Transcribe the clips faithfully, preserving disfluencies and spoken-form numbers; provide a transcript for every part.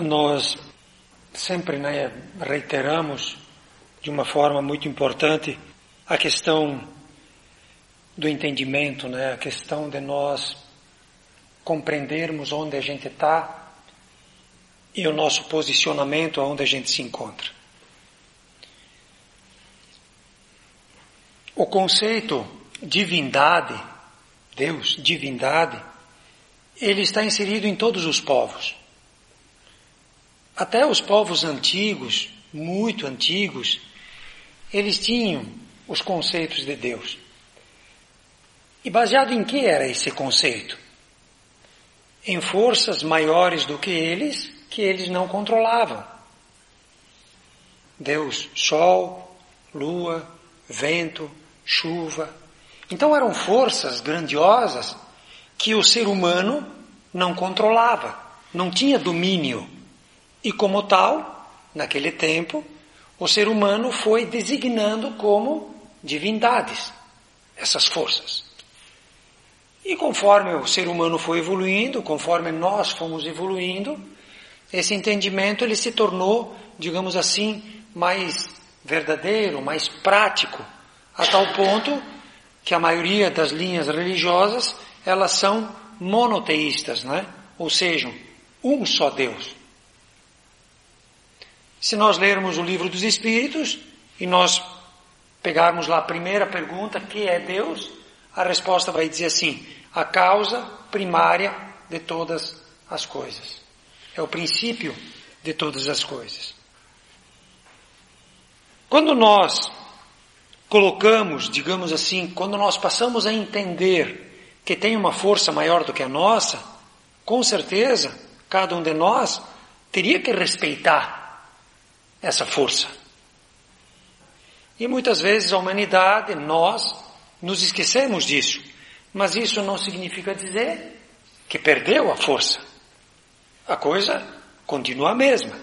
Nós sempre, né, reiteramos de uma forma muito importante a questão do entendimento, né, a questão de nós compreendermos onde a gente está e o nosso posicionamento onde a gente se encontra. O conceito divindade, Deus, divindade, ele está inserido em todos os povos. Até os povos antigos, muito antigos, eles tinham os conceitos de Deus. E baseado em que era esse conceito? Em forças maiores do que eles, que eles não controlavam. Deus, sol, lua, vento, chuva. Então eram forças grandiosas que o ser humano não controlava, não tinha domínio. E como tal, naquele tempo, o ser humano foi designando como divindades essas forças. E conforme o ser humano foi evoluindo, conforme nós fomos evoluindo, esse entendimento ele se tornou, digamos assim, mais verdadeiro, mais prático, a tal ponto que a maioria das linhas religiosas, elas são monoteístas, né? Ou seja, um só Deus. Se nós lermos o livro dos Espíritos e nós pegarmos lá a primeira pergunta, que é Deus? A resposta vai dizer assim, a causa primária de todas as coisas. É o princípio de todas as coisas. Quando nós colocamos, digamos assim, quando nós passamos a entender que tem uma força maior do que a nossa, com certeza, cada um de nós teria que respeitar essa força. E muitas vezes a humanidade, nós, nos esquecemos disso. Mas isso não significa dizer que perdeu a força. A coisa continua a mesma.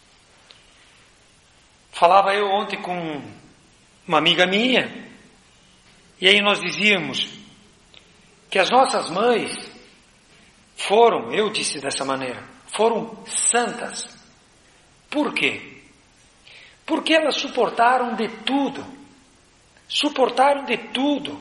Falava eu ontem com uma amiga minha, e aí nós dizíamos que as nossas mães foram, eu disse dessa maneira, foram santas. Por quê? Porque elas suportaram de tudo. Suportaram de tudo.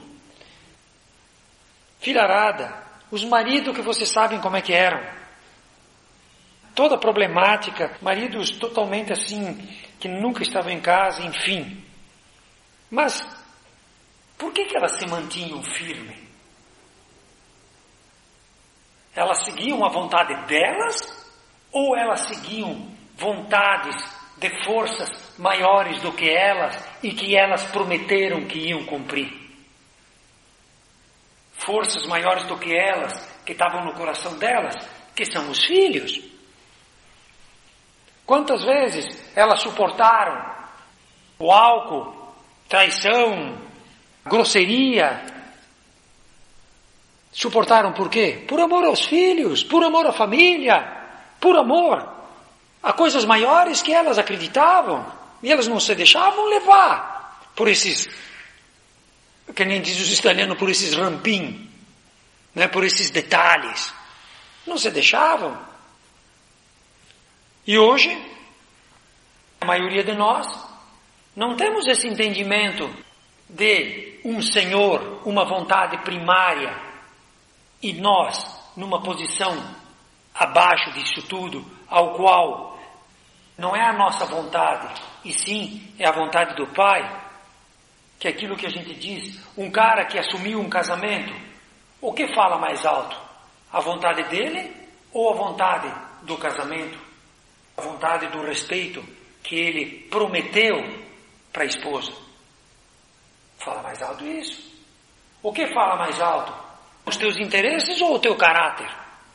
Filharada, os maridos que vocês sabem como é que eram. Toda problemática, maridos totalmente assim, que nunca estavam em casa, enfim. Mas, por que que elas se mantinham firmes? Elas seguiam a vontade delas? Ou elas seguiam vontades de forças maiores do que elas e que elas prometeram que iam cumprir? Forças maiores do que elas, que estavam no coração delas, que são os filhos. Quantas vezes elas suportaram o álcool, traição, grosseria? Suportaram por quê? Por amor aos filhos, por amor à família, por amor a coisas maiores que elas acreditavam, e elas não se deixavam levar por esses, que nem diz os italianos, por esses rampim, né, por esses detalhes. Não se deixavam. E hoje, a maioria de nós, não temos esse entendimento de um Senhor, uma vontade primária, e nós, numa posição abaixo disso tudo, ao qual não é a nossa vontade, e sim é a vontade do Pai, que é aquilo que a gente diz, um cara que assumiu um casamento, o que fala mais alto? A vontade dele ou a vontade do casamento? A vontade do respeito que ele prometeu para a esposa? Fala mais alto isso. O que fala mais alto? Os teus interesses ou o teu caráter?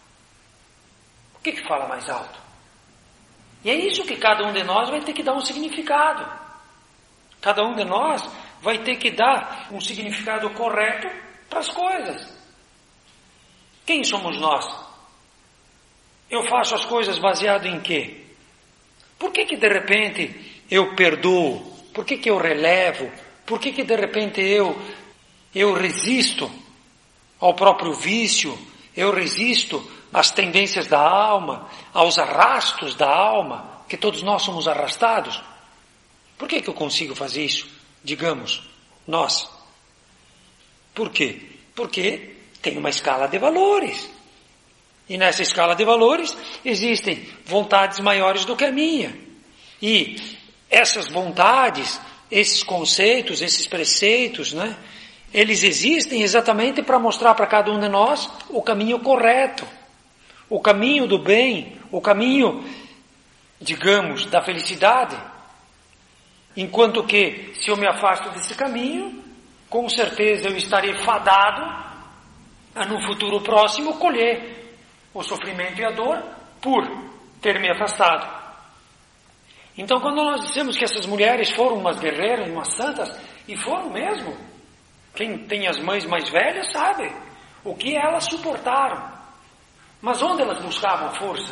O que que fala mais alto? E é isso que cada um de nós vai ter que dar um significado. Cada um de nós vai ter que dar um significado correto para as coisas. Quem somos nós? Eu faço as coisas baseado em quê? Por que que de repente eu perdoo? Por que que eu relevo? Por que que de repente eu, eu resisto ao próprio vício? Eu resisto às tendências da alma, aos arrastos da alma, que todos nós somos arrastados. Por que que eu consigo fazer isso? Digamos, nós. Por quê? Porque tem uma escala de valores. E nessa escala de valores existem vontades maiores do que a minha. E essas vontades, esses conceitos, esses preceitos, né, eles existem exatamente para mostrar para cada um de nós o caminho correto, o caminho do bem, o caminho, digamos, da felicidade. Enquanto que, se eu me afasto desse caminho, com certeza eu estarei fadado a, no futuro próximo, colher o sofrimento e a dor por ter me afastado. Então, quando nós dissemos que essas mulheres foram umas guerreiras, umas santas, e foram mesmo, quem tem as mães mais velhas sabe o que elas suportaram. Mas onde elas buscavam força?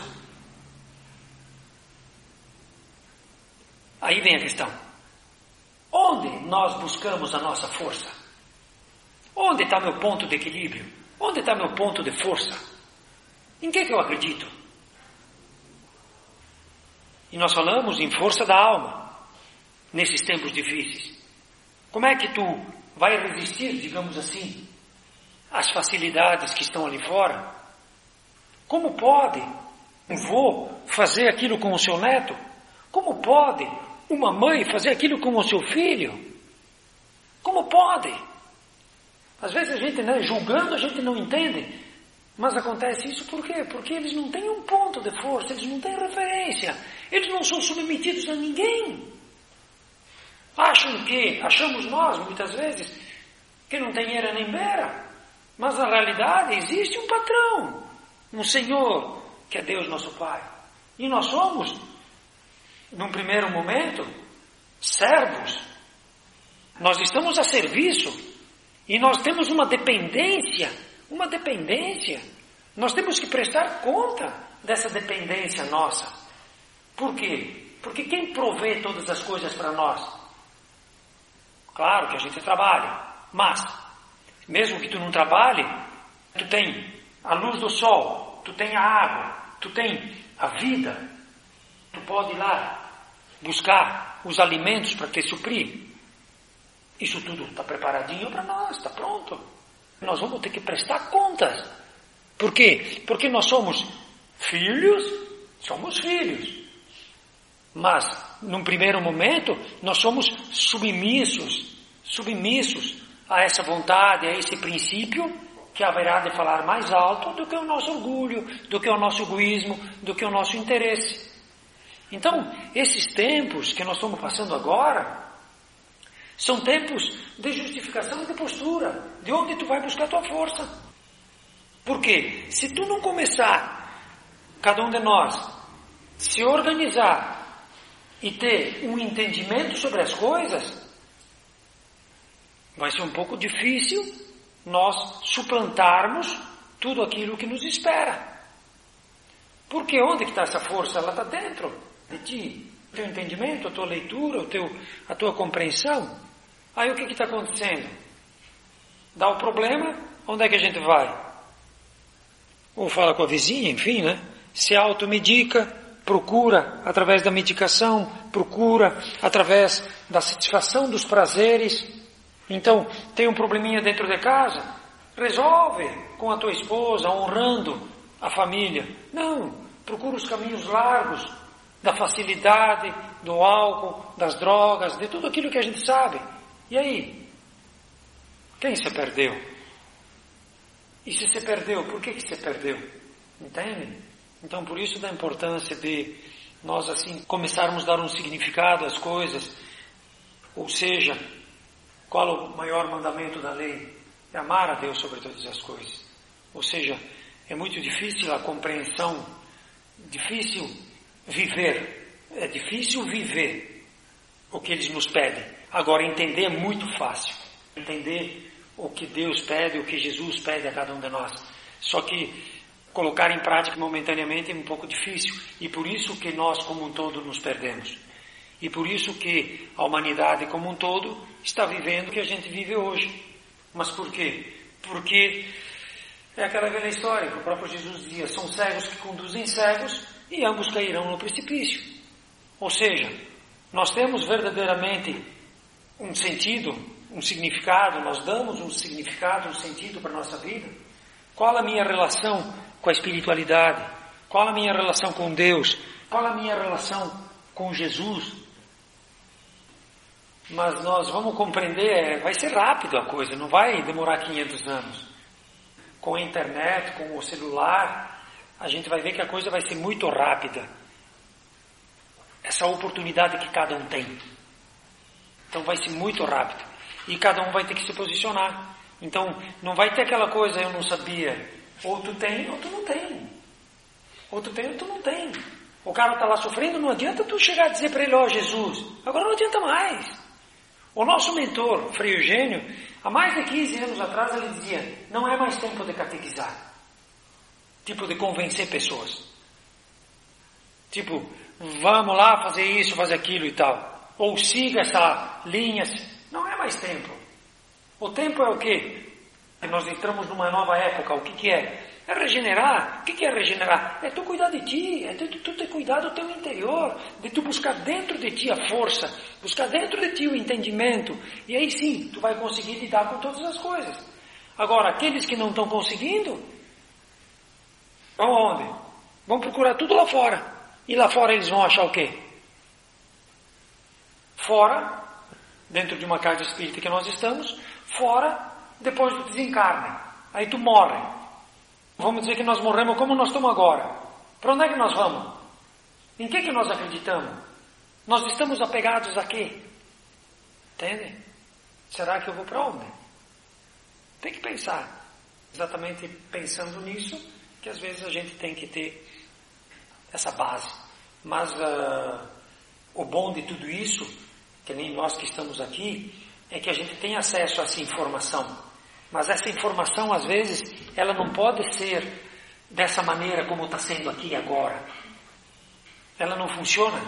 Aí vem a questão. Onde nós buscamos a nossa força? Onde está meu ponto de equilíbrio? Onde está meu ponto de força? Em que que eu acredito? E nós falamos em força da alma, nesses tempos difíceis. Como é que tu vai resistir, digamos assim, às facilidades que estão ali fora? Como pode um vô fazer aquilo com o seu neto? Como pode uma mãe fazer aquilo com o seu filho? Como pode? Às vezes a gente, né, julgando, a gente não entende. Mas acontece isso por quê? Porque eles não têm um ponto de força, eles não têm referência, eles não são submetidos a ninguém. Acham que, achamos nós, muitas vezes, que não tem era nem beira, mas na realidade existe um patrão, um Senhor, que é Deus nosso Pai. E nós somos, num primeiro momento, servos. Nós estamos a serviço e nós temos uma dependência. Uma dependência. Nós temos que prestar conta dessa dependência nossa. Por quê? Porque quem provê todas as coisas para nós? Claro que a gente trabalha, mas mesmo que tu não trabalhe, tu tem a luz do sol, tu tem a água, tu tem a vida. Tu pode ir lá buscar os alimentos para te suprir. Isso tudo está preparadinho para nós, está pronto. Nós vamos ter que prestar contas. Por quê? Porque nós somos filhos, somos filhos. Mas, num primeiro momento, nós somos submissos, submissos a essa vontade, a esse princípio que haverá de falar mais alto do que o nosso orgulho, do que o nosso egoísmo, do que o nosso interesse. Então, esses tempos que nós estamos passando agora, são tempos de justificação e de postura, de onde tu vai buscar a tua força. Por quê? Se tu não começar, cada um de nós, se organizar e ter um entendimento sobre as coisas, vai ser um pouco difícil nós suplantarmos tudo aquilo que nos espera. Porque onde que está essa força? Ela está dentro de ti. O teu entendimento, a tua leitura, o teu, a tua compreensão. Aí o que está acontecendo? Dá o problema, onde é que a gente vai? Ou fala com a vizinha, enfim, né? Se automedica, procura através da medicação, procura através da satisfação dos prazeres. Então, tem um probleminha dentro de casa, resolve com a tua esposa, honrando a família. Não, procura os caminhos largos da facilidade, do álcool, das drogas, de tudo aquilo que a gente sabe. E aí? Quem se perdeu? E se se perdeu, por que que se perdeu? Entende? Então, por isso da importância de nós, assim, começarmos a dar um significado às coisas. Ou seja, qual o maior mandamento da lei? É amar a Deus sobre todas as coisas. Ou seja, é muito difícil a compreensão, difícil viver, é difícil viver o que eles nos pedem. Agora, entender é muito fácil. Entender o que Deus pede, o que Jesus pede a cada um de nós. Só que colocar em prática momentaneamente é um pouco difícil. E por isso que nós, como um todo, nos perdemos. E por isso que a humanidade, como um todo, está vivendo o que a gente vive hoje. Mas por quê? Porque É aquela velha história que o próprio Jesus dizia, são cegos que conduzem cegos e ambos cairão no precipício. Ou seja, nós temos verdadeiramente um sentido, um significado, nós damos um significado, um sentido para a nossa vida. Qual a minha relação com a espiritualidade? Qual a minha relação com Deus? Qual a minha relação com Jesus? Mas nós vamos compreender, vai ser rápido a coisa, não vai demorar quinhentos anos. Com a internet, com o celular, a gente vai ver que a coisa vai ser muito rápida. Essa oportunidade que cada um tem. Então vai ser muito rápido. E cada um vai ter que se posicionar. Então não vai ter aquela coisa, eu não sabia. Ou tu tem, ou tu não tem. Ou tu tem, ou tu não tem. O cara está lá sofrendo, não adianta tu chegar a dizer para ele, ó, oh, Jesus, agora não adianta mais. O nosso mentor, Frei Eugênio, há mais de quinze anos atrás, ele dizia, não é mais tempo de catequizar. Tipo, de convencer pessoas. Tipo, vamos lá fazer isso, fazer aquilo e tal. Ou siga essa linha. Não é mais tempo. O tempo é o quê? Nós entramos numa nova época. O que que é? É regenerar. O que que é regenerar? É tu cuidar de ti. É tu, tu ter cuidado do teu interior. De tu buscar dentro de ti a força. Buscar dentro de ti o entendimento. E aí sim, tu vai conseguir lidar com todas as coisas. Agora, aqueles que não estão conseguindo, vão onde? Vão procurar tudo lá fora. E lá fora eles vão achar o quê? Fora, dentro de uma casa espírita que nós estamos, fora, depois do desencarne. Aí tu morre. Vamos dizer que nós morremos como nós estamos agora. Para onde é que nós vamos? Em que que nós acreditamos? Nós estamos apegados a quê? Entende? Será que eu vou para onde? Tem que pensar. Exatamente pensando nisso, que às vezes a gente tem que ter essa base. Mas uh, o bom de tudo isso, que nem nós que estamos aqui, é que a gente tem acesso a essa informação. Mas essa informação, às vezes, ela não pode ser dessa maneira como está sendo aqui agora. Ela não funciona.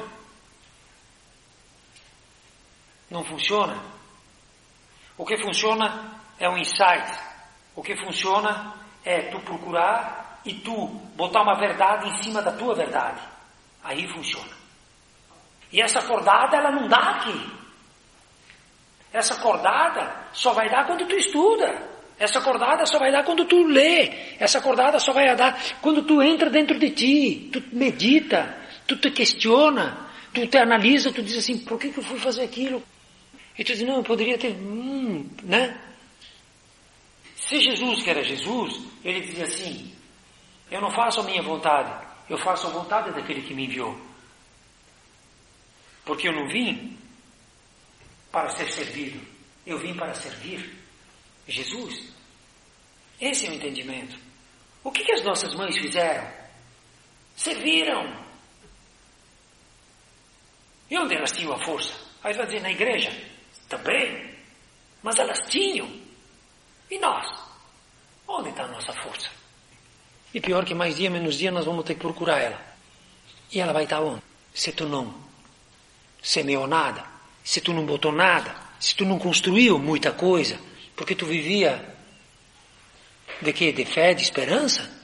Não funciona. O que funciona é o insight. O que funciona é tu procurar e tu botar uma verdade em cima da tua verdade. Aí funciona. E essa acordada, ela não dá aqui. Essa acordada só vai dar quando tu estuda. Essa acordada só vai dar quando tu lê. Essa acordada só vai dar quando tu entra dentro de ti. Tu medita, tu te questiona, tu te analisa, tu diz assim, por que que eu fui fazer aquilo? E tu diz, não, eu poderia ter... Hum, né? Se Jesus, que era Jesus, ele dizia assim, eu não faço a minha vontade, eu faço a vontade daquele que me enviou. Porque eu não vim para ser servido, eu vim para servir Jesus. Esse é o entendimento. O que que as nossas mães fizeram? Serviram. E onde elas tinham a força? Aí vai dizer, na igreja? Também. Mas elas tinham. E nós? Onde está a nossa força? E pior que mais dia, menos dia, nós vamos ter que procurar ela. E ela vai estar onde? Se tu não semeou nada, se tu não botou nada, se tu não construiu muita coisa, porque tu vivia de quê? De fé, de esperança?